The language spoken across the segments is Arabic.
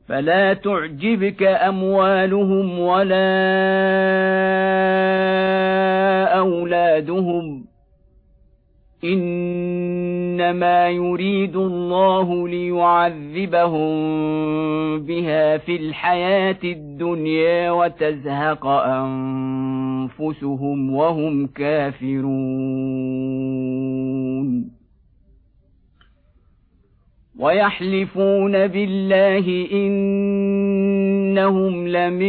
فلا تعجبك أموالهم ولا أولادهم، إنما يريد الله ليعذبهم بها في الحياة الدنيا وتزهق أنفسهم وهم كافرون. ويحلفون بالله إنهم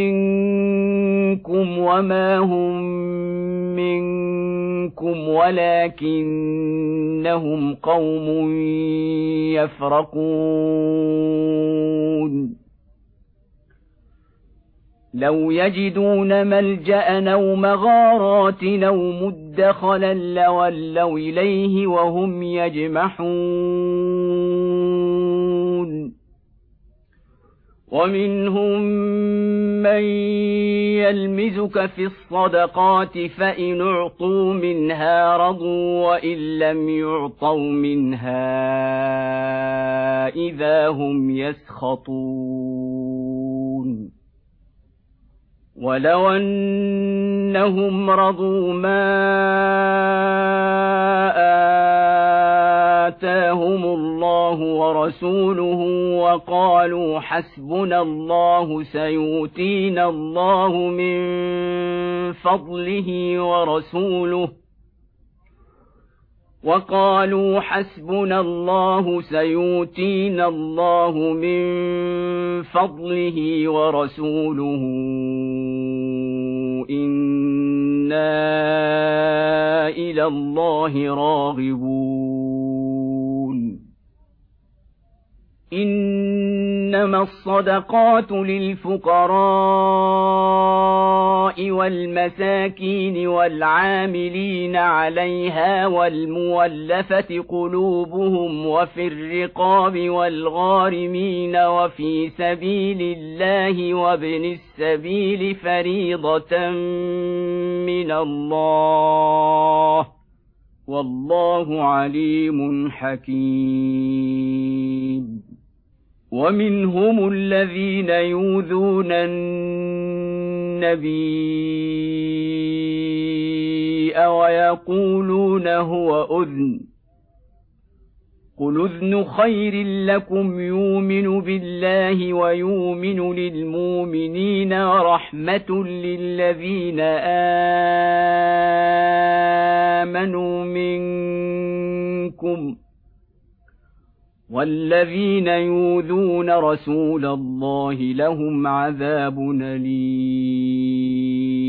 لمنكم وما هم منكم ولكنهم قوم يفرقون. لو يجدون ملجأ أو مغارات أو مدخلا لولوا إليه وهم يجمحون. ومنهم من يلمزك في الصدقات فإن أعطوا منها رضوا وإن لم يعطوا منها إذا هم يسخطون. ولو أنهم رضوا ما آتاهم الله ورسوله وقالوا حسبنا الله سيؤتينا الله من فضله ورسوله إنا إلى الله راغبون. إنما الصدقات للفقراء والمساكين والعاملين عليها والمولفة قلوبهم وفي الرقاب والغارمين وفي سبيل الله وابن السبيل فريضة من الله والله عليم حكيم. ومنهم الذين يؤذون النبي ويقولون هو أذن، قل أذن خير لكم يؤمن بالله ويؤمن للمؤمنين ورحمة للذين آمنوا منكم، والذين يؤذون رسول الله لهم عذاب أليم.